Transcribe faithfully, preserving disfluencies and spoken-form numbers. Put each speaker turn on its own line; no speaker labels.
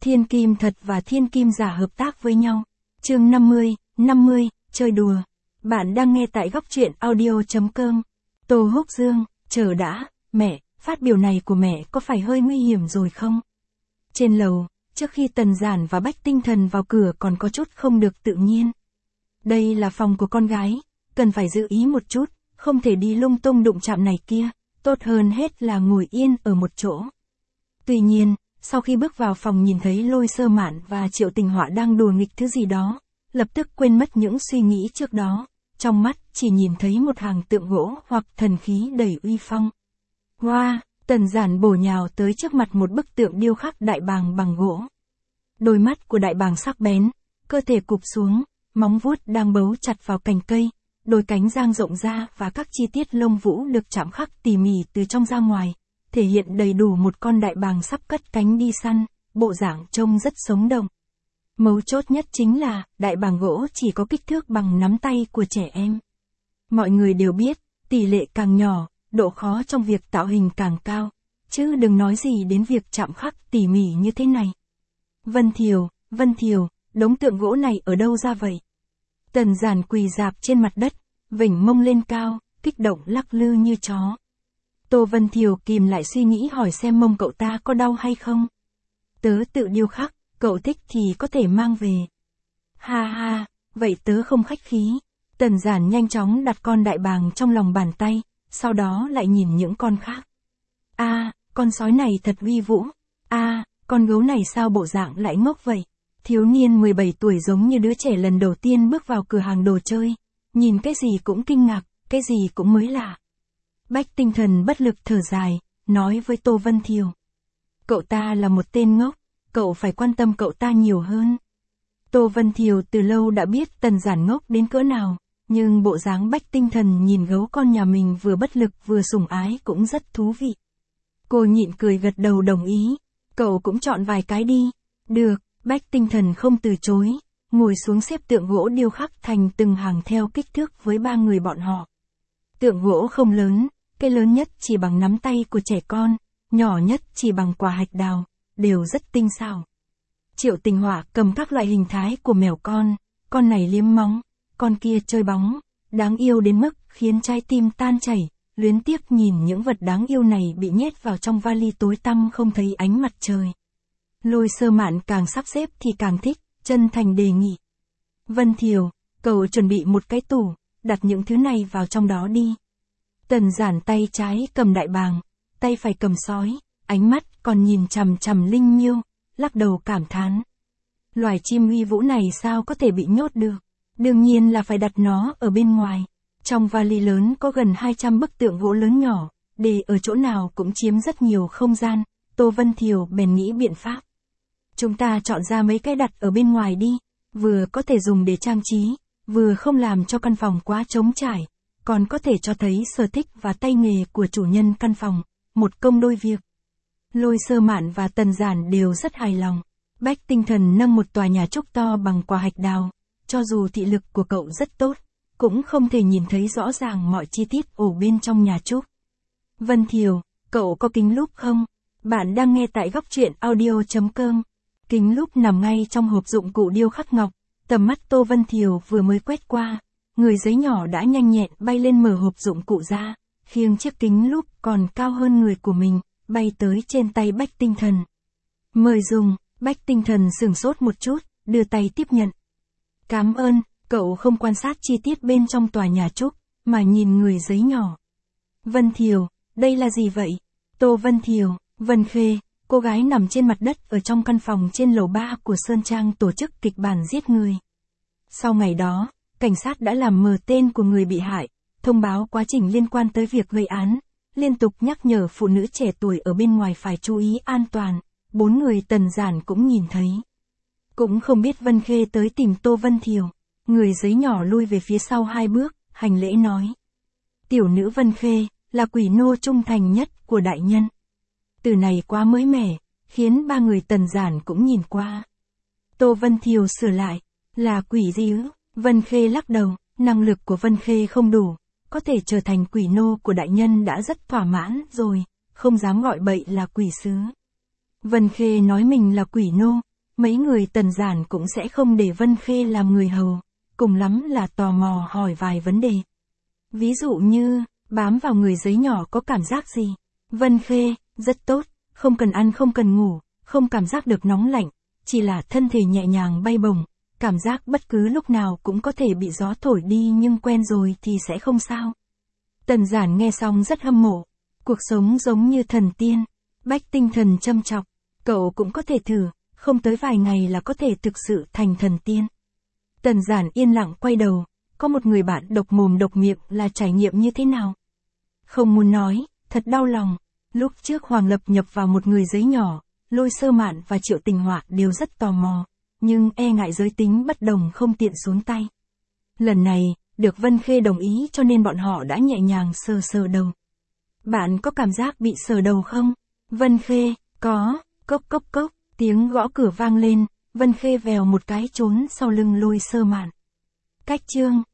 Thiên kim thật và thiên kim giả hợp tác với nhau. Chương năm mươi, năm mươi, chơi đùa. Bạn đang nghe tại góc truyện audio chấm com. Tô Húc Dương, chờ đã, mẹ, phát biểu này của mẹ có phải hơi nguy hiểm rồi không? Trên lầu, trước khi Tần Giản và Bách Tinh Thần vào cửa còn có chút không được tự nhiên. Đây là phòng của con gái, cần phải giữ ý một chút, không thể đi lung tung đụng chạm này kia, tốt hơn hết là ngồi yên ở một chỗ. Tuy nhiên, sau khi bước vào phòng nhìn thấy Lôi Sơ Mạn và Triệu Tình Họa đang đùa nghịch thứ gì đó, lập tức quên mất những suy nghĩ trước đó, trong mắt chỉ nhìn thấy một hàng tượng gỗ hoặc thần khí đầy uy phong. Hoa, wow, Tần Giản bổ nhào tới trước mặt một bức tượng điêu khắc đại bàng bằng gỗ. Đôi mắt của đại bàng sắc bén, cơ thể cụp xuống, móng vuốt đang bấu chặt vào cành cây, đôi cánh dang rộng ra và các chi tiết lông vũ được chạm khắc tỉ mỉ từ trong ra ngoài, thể hiện đầy đủ một con đại bàng sắp cất cánh đi săn, bộ dạng trông rất sống động. Mấu chốt nhất chính là, đại bàng gỗ chỉ có kích thước bằng nắm tay của trẻ em. Mọi người đều biết, tỷ lệ càng nhỏ, độ khó trong việc tạo hình càng cao, chứ đừng nói gì đến việc chạm khắc tỉ mỉ như thế này. Vân Thiều, Vân Thiều, đống tượng gỗ này ở đâu ra vậy? Tần Giản quỳ rạp trên mặt đất, vểnh mông lên cao, kích động lắc lư như chó. Tô Vân Thiều kìm lại suy nghĩ hỏi xem mông cậu ta có đau hay không. Tớ tự điêu khắc, cậu thích thì có thể mang về. Ha ha, vậy tớ không khách khí. Tần Giản nhanh chóng đặt con đại bàng trong lòng bàn tay, sau đó lại nhìn những con khác. A, à, con sói này thật uy vũ. A, à, con gấu này sao bộ dạng lại ngốc vậy? Thiếu niên mười bảy tuổi giống như đứa trẻ lần đầu tiên bước vào cửa hàng đồ chơi, nhìn cái gì cũng kinh ngạc, cái gì cũng mới lạ. Bách Tinh Thần bất lực thở dài, nói với Tô Vân Thiều. Cậu ta là một tên ngốc, cậu phải quan tâm cậu ta nhiều hơn. Tô Vân Thiều từ lâu đã biết Tần Giản ngốc đến cỡ nào, nhưng bộ dáng Bách Tinh Thần nhìn gấu con nhà mình vừa bất lực vừa sủng ái cũng rất thú vị. Cô nhịn cười gật đầu đồng ý, cậu cũng chọn vài cái đi. Được, Bách Tinh Thần không từ chối, ngồi xuống xếp tượng gỗ điêu khắc thành từng hàng theo kích thước với ba người bọn họ. Tượng gỗ không lớn, cái lớn nhất chỉ bằng nắm tay của trẻ con, nhỏ nhất chỉ bằng quả hạch đào, đều rất tinh xảo. Triệu Tình Họa cầm các loại hình thái của mèo con, con này liếm móng, con kia chơi bóng, đáng yêu đến mức khiến trái tim tan chảy, luyến tiếc nhìn những vật đáng yêu này bị nhét vào trong vali tối tăm không thấy ánh mặt trời. Lôi Sơ Mạn càng sắp xếp thì càng thích, chân thành đề nghị. Vân Thiều, cậu chuẩn bị một cái tủ, đặt những thứ này vào trong đó đi. Tần Giản tay trái cầm đại bàng, tay phải cầm sói, ánh mắt còn nhìn chằm chằm Linh Miêu, lắc đầu cảm thán. Loài chim uy vũ này sao có thể bị nhốt được? Đương nhiên là phải đặt nó ở bên ngoài. Trong vali lớn có gần hai trăm bức tượng gỗ lớn nhỏ, để ở chỗ nào cũng chiếm rất nhiều không gian. Tô Vân Thiều bèn nghĩ biện pháp. Chúng ta chọn ra mấy cái đặt ở bên ngoài đi, vừa có thể dùng để trang trí, vừa không làm cho căn phòng quá trống trải, còn có thể cho thấy sở thích và tay nghề của chủ nhân căn phòng, một công đôi việc. Lôi Sơ Mạn và Tần Giản đều rất hài lòng. Bách Tinh Thần nâng một tòa nhà trúc to bằng quả hạch đào, cho dù thị lực của cậu rất tốt, cũng không thể nhìn thấy rõ ràng mọi chi tiết ở bên trong nhà trúc. Vân Thiều, cậu có kính lúp không? Bạn đang nghe tại góc truyện audio chấm com. Kính lúp nằm ngay trong hộp dụng cụ điêu khắc ngọc, tầm mắt Tô Vân Thiều vừa mới quét qua, người giấy nhỏ đã nhanh nhẹn bay lên mở hộp dụng cụ ra, khiêng chiếc kính lúp còn cao hơn người của mình, bay tới trên tay Bách Tinh Thần. Mời dùng, Bách Tinh Thần sửng sốt một chút, đưa tay tiếp nhận. Cảm ơn, cậu không quan sát chi tiết bên trong tòa nhà trúc, mà nhìn người giấy nhỏ. Vân Thiều, đây là gì vậy? Tô Vân Thiều, Vân Khê, cô gái nằm trên mặt đất ở trong căn phòng trên lầu ba của Sơn Trang tổ chức kịch bản giết người. Sau ngày đó, cảnh sát đã làm mờ tên của người bị hại, thông báo quá trình liên quan tới việc gây án, liên tục nhắc nhở phụ nữ trẻ tuổi ở bên ngoài phải chú ý an toàn, bốn người Tần Giản cũng nhìn thấy. Cũng không biết Vân Khê tới tìm Tô Vân Thiều, người giấy nhỏ lui về phía sau hai bước, hành lễ nói. Tiểu nữ Vân Khê, là quỷ nô trung thành nhất của đại nhân. Từ này quá mới mẻ, khiến ba người Tần Giản cũng nhìn qua. Tô Vân Thiều sửa lại, là quỷ gì ư? Vân Khê lắc đầu, năng lực của Vân Khê không đủ, có thể trở thành quỷ nô của đại nhân đã rất thỏa mãn rồi, không dám gọi bậy là quỷ sứ. Vân Khê nói mình là quỷ nô, mấy người Tần Giản cũng sẽ không để Vân Khê làm người hầu, cùng lắm là tò mò hỏi vài vấn đề. Ví dụ như, bám vào người giấy nhỏ có cảm giác gì? Vân Khê, rất tốt, không cần ăn không cần ngủ, không cảm giác được nóng lạnh, chỉ là thân thể nhẹ nhàng bay bổng, cảm giác bất cứ lúc nào cũng có thể bị gió thổi đi nhưng quen rồi thì sẽ không sao. Tần Giản nghe xong rất hâm mộ, cuộc sống giống như thần tiên, Bách tinh thần châm chọc, cậu cũng có thể thử, không tới vài ngày là có thể thực sự thành thần tiên. Tần Giản yên lặng quay đầu, có một người bạn độc mồm độc miệng là trải nghiệm như thế nào? Không muốn nói, thật đau lòng, lúc trước Hoàng Lập nhập vào một người giấy nhỏ, Lôi Sơ Mạn và Triệu Tình Họa đều rất tò mò, nhưng e ngại giới tính bất đồng không tiện xuống tay. Lần này, được Vân Khê đồng ý cho nên bọn họ đã nhẹ nhàng sờ sờ đầu. Bạn có cảm giác bị sờ đầu không? Vân Khê, có, cốc cốc cốc, tiếng gõ cửa vang lên, Vân Khê vèo một cái trốn sau lưng Lôi Sơ Mạn. Cách chương